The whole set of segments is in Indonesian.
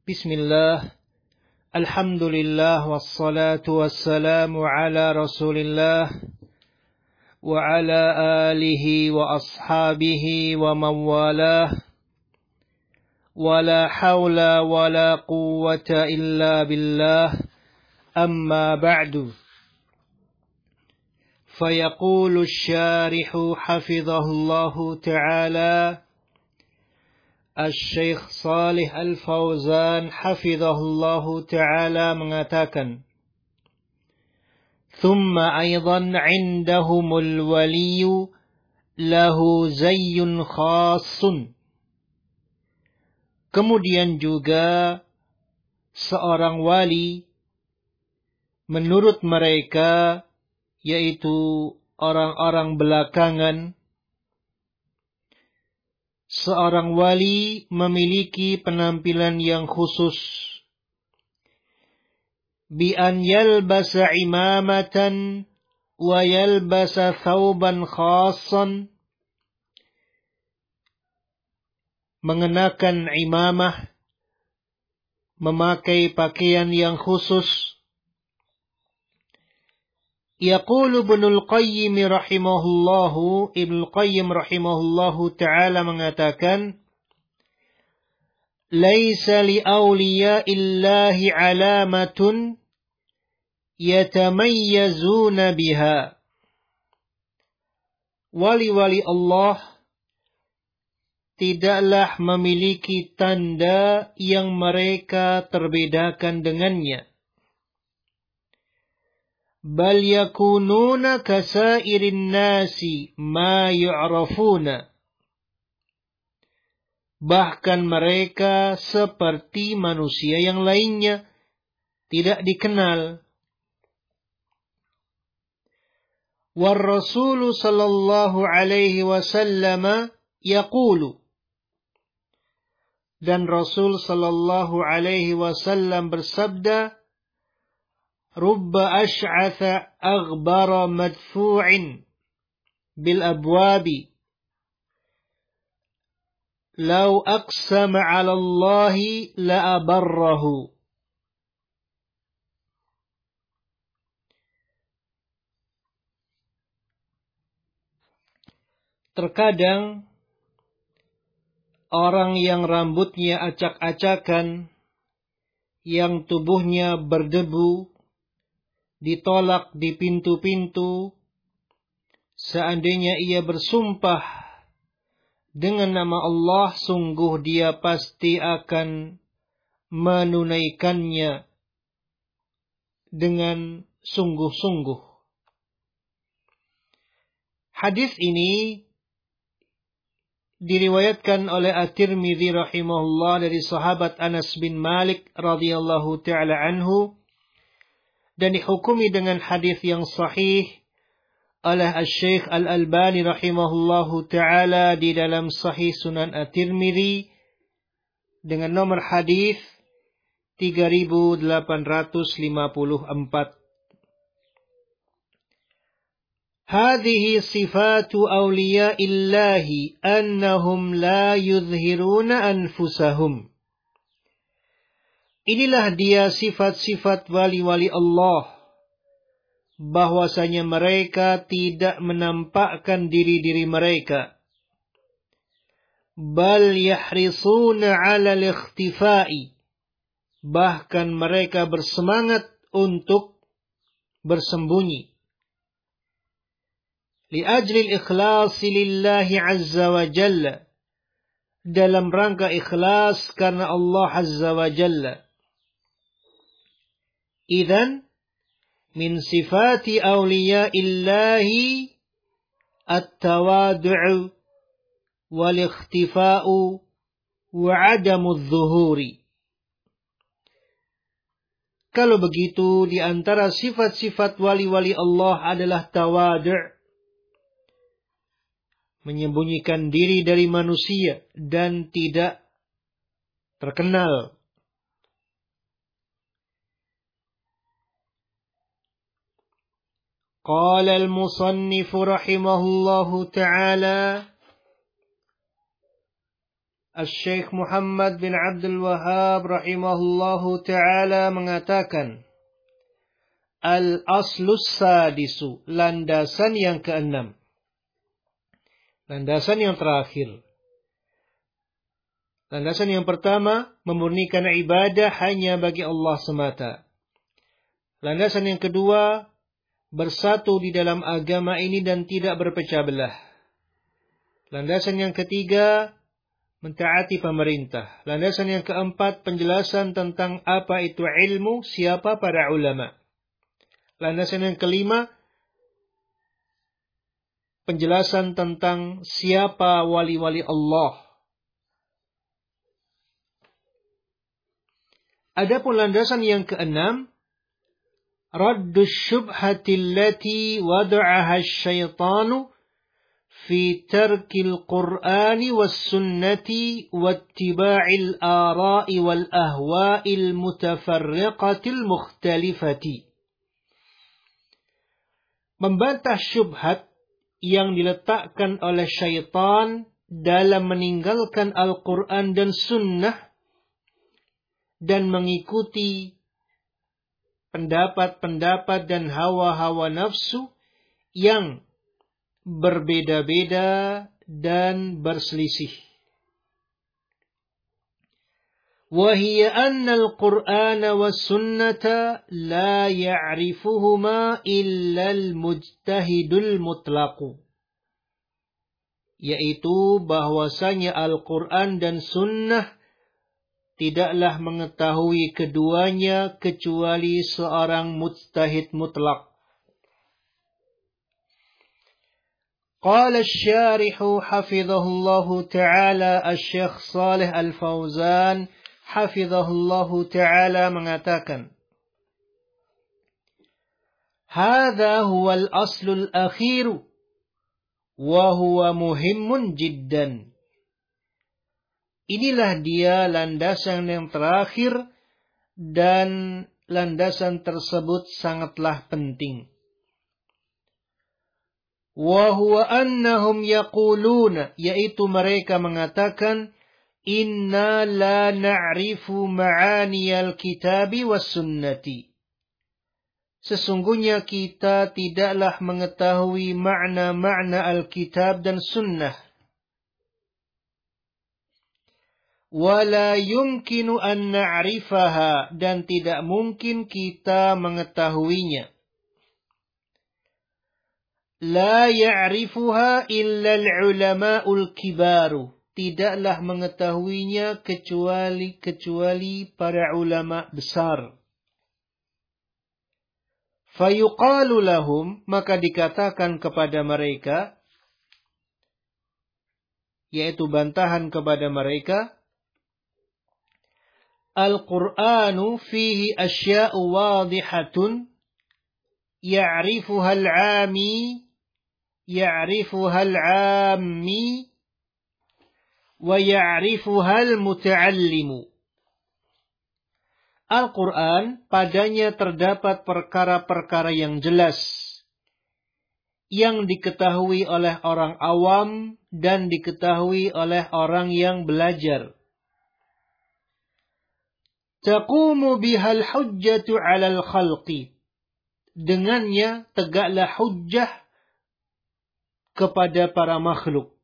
Bismillah, alhamdulillah, wassalatu wassalamu ala rasulillah, wa ala alihi wa ashabihi wa mawalah, wa la hawla wa la quwwata illa billah, amma ba'du. Fayaqulu syarihu hafidhahullahu ta'ala, Asy-Syaikh Shalih Al-Fauzan hafizahullahu ta'ala mengatakan, "Thumma aidan 'indahumul waliyyu lahu zayyun khassun." Kemudian juga seorang wali menurut mereka, yaitu orang-orang belakangan, seorang wali memiliki penampilan yang khusus. Bi an yalbasa imamatan wa yalbasa thawban khassan. Mengenakan imamah, memakai pakaian yang khusus. Yaqulu Ibnul Qayyim rahimahullahu, Ibnul Qayyim rahimahullahu ta'ala mengatakan, "Laisa li awliya'illahi alamatun yatamayyazuna biha." Wali-wali Allah tidaklah memiliki tanda yang mereka terbedakan dengannya. Bal yakununa kasairin nasi ma yu'rafuna. Bahkan mereka seperti manusia yang lainnya, tidak dikenal. War Rasul sallallahu alaihi wasallam yaqulu. Dan Rasul sallallahu alaihi wasallam bersabda, Rubba ash'atha aghbara madfu'in bil abwabi law aqsama 'ala Allahi la abarrahu. Terkadang orang yang rambutnya acak-acakan, yang tubuhnya berdebu, ditolak di pintu-pintu, seandainya ia bersumpah dengan nama Allah, sungguh dia pasti akan menunaikannya dengan sungguh-sungguh. Hadis ini diriwayatkan oleh At-Tirmidzi rahimahullah dari sahabat Anas bin Malik radhiyallahu ta'ala anhu, dan dihukumi dengan hadis yang sahih oleh Asy-Syaikh Al-Albani rahimahullahu ta'ala di dalam Sahih Sunan At-Tirmidzi dengan nomor hadis 3854. Hadhihi sifatu awliya'illahi annahum la yuzhiruna anfusahum. Inilah dia sifat-sifat wali-wali Allah, bahwasanya mereka tidak menampakkan diri-diri mereka. Bal yahrisuna 'ala al-ikhtifai. Bahkan mereka bersemangat untuk bersembunyi. Li ajli al-ikhlasi lillahi 'azza wa jalla. Dalam rangka ikhlas karena Allah 'azza wa jalla. Idzan min sifati awliya'illahi at-tawadu'u wal-ikhtifa'u wa 'adamu adh-dhuhuri. Kalau begitu, di antara sifat-sifat wali-wali Allah adalah tawadu', menyembunyikan diri dari manusia dan tidak terkenal. قال المصنف رحمه الله تعالى Syekh Muhammad bin Abdul Wahhab rahimahullahu ta'ala mengatakan, Al-aslus sadisu, landasan yang keenam. Landasan yang terakhir. Landasan yang pertama, memurnikan ibadah hanya bagi Allah semata. Landasan yang kedua, bersatu di dalam agama ini dan tidak berpecah belah. Landasan yang ketiga, mentaati pemerintah. Landasan yang keempat, penjelasan tentang apa itu ilmu, siapa para ulama. Landasan yang kelima, penjelasan tentang siapa wali-wali Allah. Adapun landasan yang keenam, raddus syubhati allati wada'aha asyaitanu fi tarkil Qur'ani was sunnati wattiba'il ara'i wal ahwa'il mutafarriqatil mukhtalifati. Membantah syubhat yang diletakkan oleh syaitan dalam meninggalkan Al-Quran dan Sunnah dan mengikuti pendapat-pendapat dan hawa-hawa nafsu yang berbeda-beda dan berselisih. وهي أن القرآن والسنة لا يعرفهما إلا المجتهد المطلق. Yaitu bahwasanya Al-Quran dan Sunnah tidaklah mengetahui keduanya kecuali seorang mujtahid mutlak. قال الشارح حفظه الله تعالى الشيخ صالح الفوزان حفظه الله تعالى mengatakan, هذا هو الأصل الأخير وهو مهم جدا. Inilah dia landasan yang terakhir dan landasan tersebut sangatlah penting. وَهُوَ أَنَّهُمْ يَقُولُونَ, yaitu mereka mengatakan, إِنَّا لَا نَعْرِفُ مَعَانِيَ الْكِتَابِ وَالسُّنَّةِ. Sesungguhnya kita tidaklah mengetahui makna-makna Alkitab dan Sunnah. وَلَا يُمْكِنُ أَن نَعْرِفَهَا, dan tidak mungkin kita mengetahuinya. La ya'rifuha illa al-ulama'ul kibaru. Tidaklah mengetahuinya kecuali para ulama besar. Fayuqalu lahum, maka dikatakan kepada mereka, yaitu bantahan kepada mereka, Al-Qur'anu fihi asya'u wadihatun ya'rifuha al-'ammi wa ya'rifuha al-muta'allimu. Al-Quran padanya terdapat perkara-perkara yang jelas yang diketahui oleh orang awam dan diketahui oleh orang yang belajar. Taqumu bihal hujjatu 'alal khalqi. Dengannya tegaklah hujjah kepada para makhluk.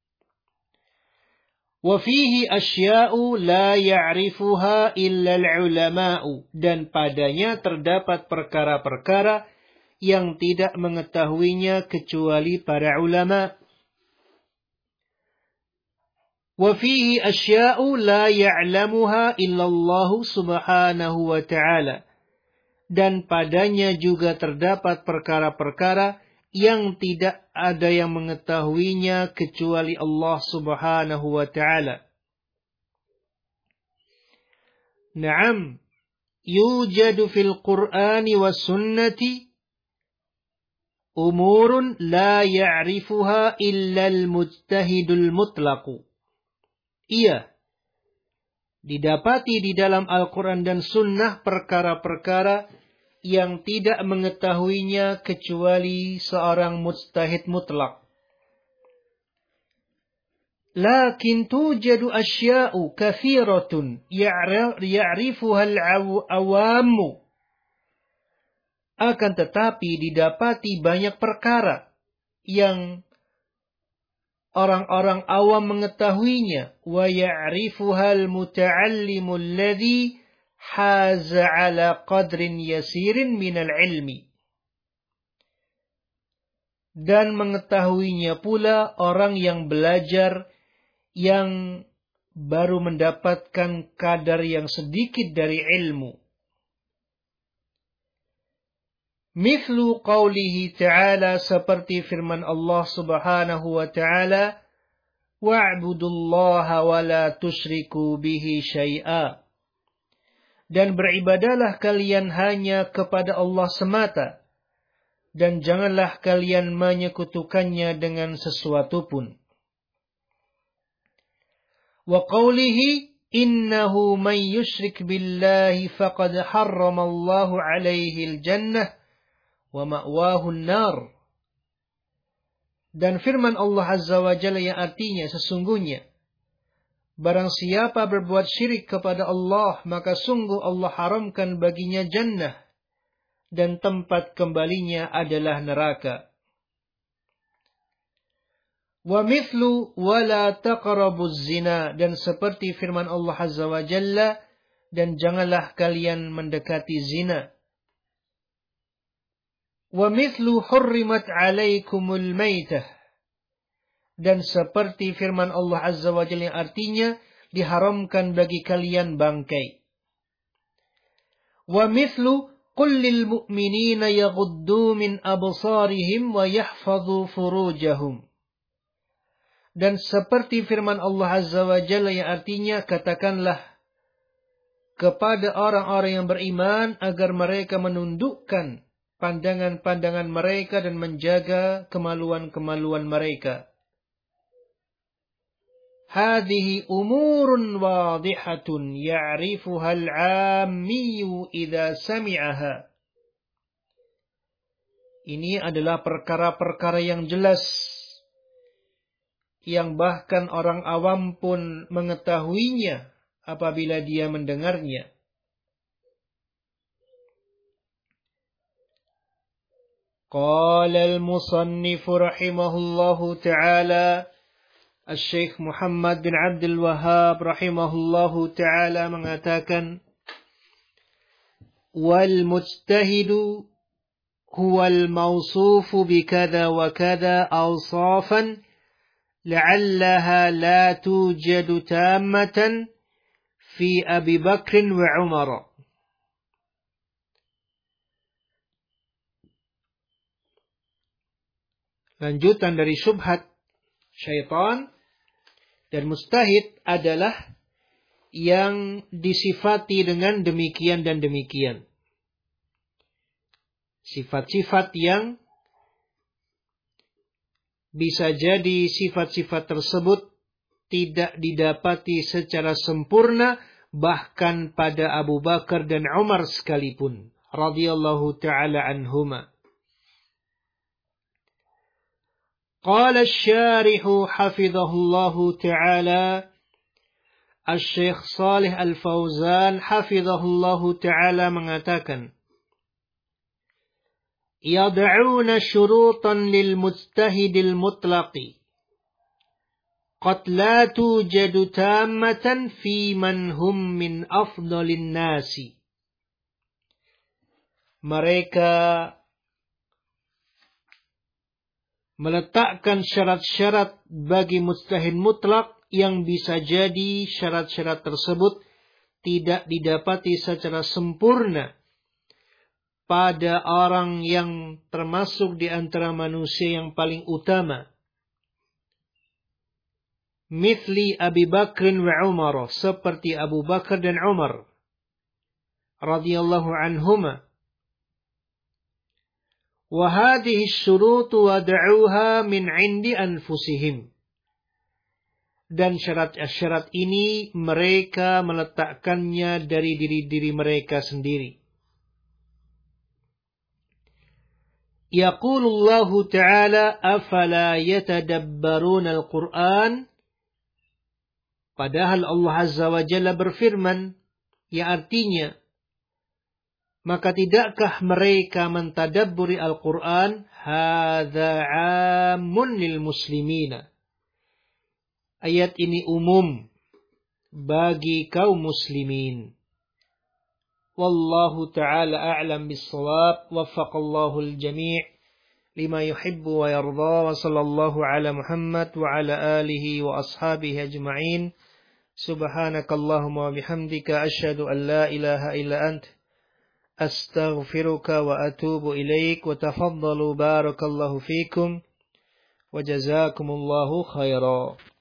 Wa fihi asya'u la ya'rifuha illa al-ulama'u, dan padanya terdapat perkara-perkara yang tidak mengetahuinya kecuali para ulama. Wa fihi asya'u la ya'lamuha illa Allah subhanahu wa ta'ala, dan padanya juga terdapat perkara-perkara yang tidak ada yang mengetahuinya kecuali Allah subhanahu wa ta'ala. Naam, yujadu fil Qur'ani was sunnati umurun la ya'rifuha illa al-mujtahidul mutlaqu. Iya, didapati di dalam Al-Quran dan Sunnah perkara-perkara yang tidak mengetahuinya kecuali seorang mujtahid mutlak. Lakin tujadu asya'u kathiratun ya'rifuha al-awamu. Akan tetapi didapati banyak perkara yang orang-orang awam mengetahuinya. Wa ya'rifuha al-muta'allimu alladhi haza ala qadrin yasirin minal ilmi. Dan mengetahuinya pula orang yang belajar yang baru mendapatkan kadar yang sedikit dari ilmu. Mithlu qawlihi ta'ala, seperti firman Allah subhanahu wa ta'ala, wa'budullaha wa la tusyriku bihi syai'a. Dan beribadalah kalian hanya kepada Allah semata, dan janganlah kalian menyekutukannya dengan sesuatu pun. Wa qawlihi innahu man yushrik billahi faqad harramallahu alaihi al-jannah wa ma'wahu an-nar. Dan firman Allah Azza wa Jalla yang artinya sesungguhnya barang siapa berbuat syirik kepada Allah, maka sungguh Allah haramkan baginya jannah dan tempat kembalinya adalah neraka. Wa mithlu wa la taqrabuz zina, dan seperti firman Allah Azza wa Jalla, dan janganlah kalian mendekati zina. Wa mithlu hurrimat alaikumul maitah, dan seperti firman Allah Azza wa Jalla yang artinya diharamkan bagi kalian bangkai. Wa mithlu qul lil mu'minina yaghuddu min absarihim wa yahfadhu furujahum. Dan seperti firman Allah Azza wa Jalla yang artinya, katakanlah kepada orang-orang yang beriman agar mereka menundukkan pandangan-pandangan mereka dan menjaga kemaluan-kemaluan mereka. Hadhihi umurun wadihatun ya'rifuha al-'ammiyu idza sami'aha. Ini adalah perkara-perkara yang jelas, yang bahkan orang awam pun mengetahuinya apabila dia mendengarnya. Qala al-musannif rahimahullahu ta'ala, Al-Syekh Muhammad bin Abdul Wahhab rahimahullahu ta'ala mengatakan, wal mujtahidu huwa al-mawsufu bikadha wa kadha awsafan لعلها لا توجد تامة في أبي بكر وعمر. Lanjutan dari syubhat syaitan, dan mustahid adalah yang disifati dengan demikian dan demikian. Sifat-sifat yang bisa jadi sifat-sifat tersebut tidak didapati secara sempurna bahkan pada Abu Bakar dan Umar sekalipun radhiyallahu ta'ala anhuma. Qala asy-syarihu hafizahullahu ta'ala, Asy-Syaikh Shalih Al-Fauzan hafizahullahu ta'ala mengatakan, yad'una syurutan lil mujtahidil mutlaqi qad la tujadu tammatan fi man hum min afdalin nasi. Mereka meletakkan syarat-syarat bagi mujtahid mutlak yang bisa jadi syarat-syarat tersebut tidak didapati secara sempurna pada orang yang termasuk di antara manusia yang paling utama. Mithli Abi Bakr wa Umar, seperti Abu Bakar dan Umar radhiyallahu anhuma. Wa hadhihi asy-syurut wada'uha min 'indi anfusihim. Dan syarat-syarat ini mereka meletakkannya dari diri-diri mereka sendiri. Yaqulullahu ta'ala afala yatadabbaruna al-Qur'an Padahal Allah Azza wa Jalla berfirman, yang artinya, maka tidakkah mereka mentadabburi Al-Quran? Hadza 'ammun lil muslimina. Ayat ini umum bagi kaum muslimin. Wallahu ta'ala a'lam bis-shawab. Waffaqallahu al-jami' lima yuhibbu wa yarda. Wa sallallahu ala Muhammad wa ala alihi wa ashabihi ajma'in. Subhanakallahumma wa bihamdika asyhadu an la ilaha illa ant astaghfiruka wa atubu ilaik. Wa tafaddalu barakallahu fikum wa jazakumullahu khairan.